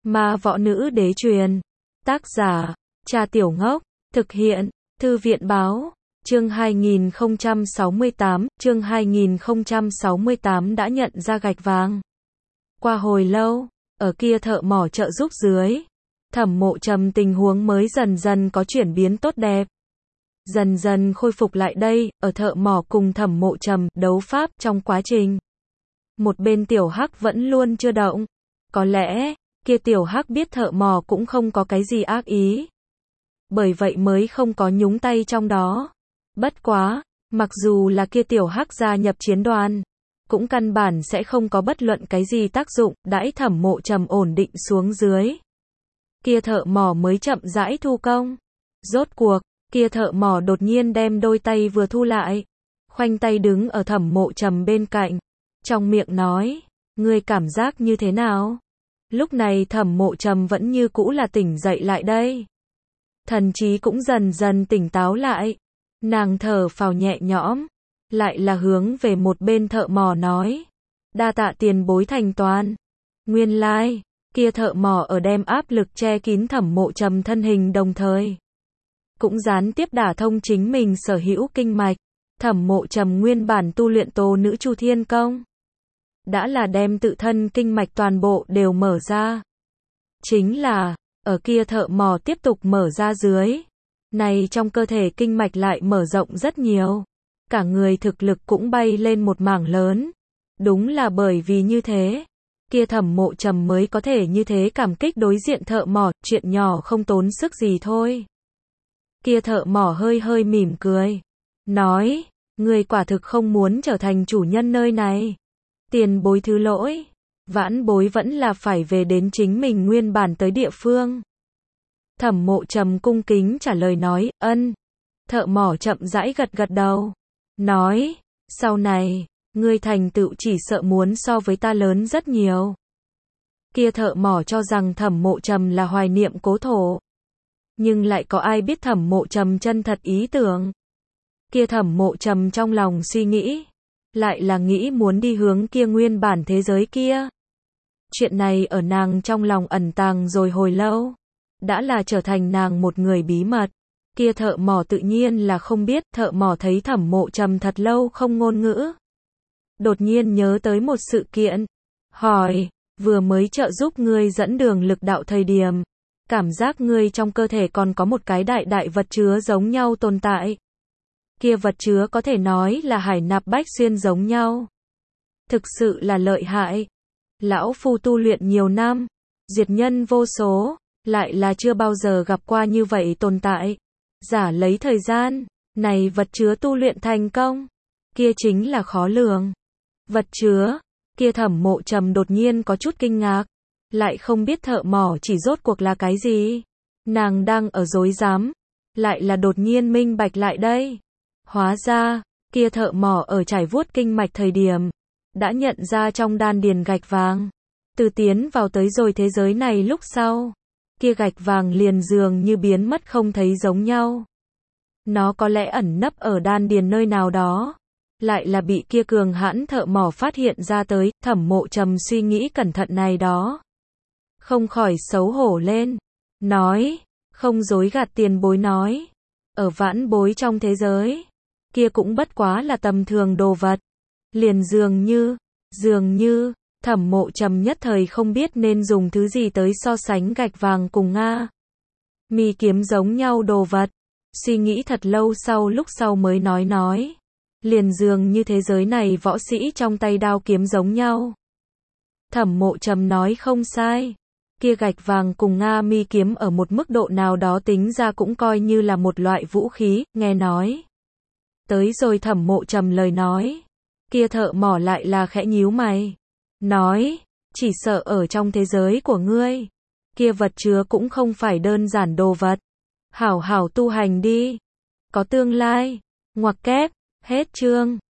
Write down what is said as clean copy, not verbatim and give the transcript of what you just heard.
Ma võ nữ đế truyền. Tác giả, Cha Tiểu Ngốc. Thực hiện, Thư viện báo. Chương 2068 đã nhận ra gạch vàng. Qua hồi lâu, ở kia thợ mỏ trợ giúp dưới, Thẩm Mộ Trầm tình huống mới dần dần có chuyển biến tốt đẹp. Dần dần khôi phục lại đây, ở thợ mỏ cùng Thẩm Mộ Trầm đấu pháp trong quá trình. Một bên Tiểu Hắc vẫn luôn chưa động. Có lẽ, kia Tiểu Hắc biết thợ mỏ cũng không có cái gì ác ý. Bởi vậy mới không có nhúng tay trong đó. Bất quá, mặc dù là kia Tiểu Hắc gia nhập chiến đoàn, cũng căn bản sẽ không có bất luận cái gì tác dụng, đãi Thẩm Mộ Trầm ổn định xuống dưới. Kia thợ mỏ mới chậm rãi thu công. Rốt cuộc, kia thợ mỏ đột nhiên đem đôi tay vừa thu lại, khoanh tay đứng ở Thẩm Mộ Trầm bên cạnh, trong miệng nói, ngươi cảm giác như thế nào? Lúc này Thẩm Mộ Trầm vẫn như cũ là tỉnh dậy lại đây. Thần trí cũng dần dần tỉnh táo lại. Nàng thở phào nhẹ nhõm, lại là hướng về một bên thợ mỏ nói, đa tạ tiền bối thành toàn. Nguyên lai, kia thợ mỏ ở đem áp lực che kín Thẩm Mộ Trầm thân hình đồng thời, cũng gián tiếp đả thông chính mình sở hữu kinh mạch. Thẩm Mộ Trầm nguyên bản tu luyện Tố Nữ Chu Thiên Công, đã là đem tự thân kinh mạch toàn bộ đều mở ra. Chính là, ở kia thợ mỏ tiếp tục mở ra dưới, này trong cơ thể kinh mạch lại mở rộng rất nhiều. Cả người thực lực cũng bay lên một mảng lớn. Đúng là bởi vì như thế, kia Thẩm Mộ Trầm mới có thể như thế cảm kích đối diện thợ mỏ, chuyện nhỏ không tốn sức gì thôi. Kia thợ mỏ hơi hơi mỉm cười, nói, người quả thực không muốn trở thành chủ nhân nơi này. Tiền bối thứ lỗi, vãn bối vẫn là phải về đến chính mình nguyên bản tới địa phương. Thẩm Mộ Trầm cung kính trả lời nói, ân. Thợ mỏ chậm rãi gật gật đầu, nói, sau này, ngươi thành tựu chỉ sợ muốn so với ta lớn rất nhiều. Kia thợ mỏ cho rằng Thẩm Mộ Trầm là hoài niệm cố thổ. Nhưng lại có ai biết Thẩm Mộ Trầm chân thật ý tưởng. Kia Thẩm Mộ Trầm trong lòng suy nghĩ, lại là nghĩ muốn đi hướng kia nguyên bản thế giới kia. Chuyện này ở nàng trong lòng ẩn tàng rồi hồi lâu, đã là trở thành nàng một người bí mật. Kia thợ mỏ tự nhiên là không biết. Thợ mỏ thấy Thẩm Mộ Trầm thật lâu không ngôn ngữ, đột nhiên nhớ tới một sự kiện, hỏi, vừa mới trợ giúp ngươi dẫn đường lực đạo thời điểm, cảm giác ngươi trong cơ thể còn có một cái đại đại vật chứa giống nhau tồn tại. Kia vật chứa có thể nói là hải nạp bách xuyên giống nhau. Thực sự là lợi hại. Lão phu tu luyện nhiều năm, diệt nhân vô số, lại là chưa bao giờ gặp qua như vậy tồn tại. Giả lấy thời gian, này vật chứa tu luyện thành công, kia chính là khó lường. Vật chứa, kia Thẩm Mộ Trầm đột nhiên có chút kinh ngạc, lại không biết thợ mỏ chỉ rốt cuộc là cái gì. Nàng đang ở rối rắm, lại là đột nhiên minh bạch lại đây. Hóa ra, kia thợ mỏ ở trải vuốt kinh mạch thời điểm, đã nhận ra trong đan điền gạch vàng. Từ tiến vào tới rồi thế giới này lúc sau, kia gạch vàng liền dường như biến mất không thấy giống nhau. Nó có lẽ ẩn nấp ở đan điền nơi nào đó, lại là bị kia cường hãn thợ mỏ phát hiện ra tới. Thẩm Mộ Trầm suy nghĩ cẩn thận này đó, không khỏi xấu hổ lên, nói, không dối gạt tiền bối nói, ở vãn bối trong thế giới, kia cũng bất quá là tầm thường đồ vật. Liền dường như, Thẩm Mộ Trầm nhất thời không biết nên dùng thứ gì tới so sánh gạch vàng cùng Nga mi kiếm giống nhau đồ vật. Suy nghĩ thật lâu sau lúc sau mới nói, liền dường như thế giới này võ sĩ trong tay đao kiếm giống nhau. Thẩm Mộ Trầm nói không sai, kia gạch vàng cùng Nga mi kiếm ở một mức độ nào đó tính ra cũng coi như là một loại vũ khí. Nghe nói tới rồi Thẩm Mộ Trầm lời nói, kia thợ mỏ lại là khẽ nhíu mày, nói, chỉ sợ ở trong thế giới của ngươi, kia vật chứa cũng không phải đơn giản đồ vật. Hảo hảo tu hành đi, có tương lai. Ngoặc kép, hết chương.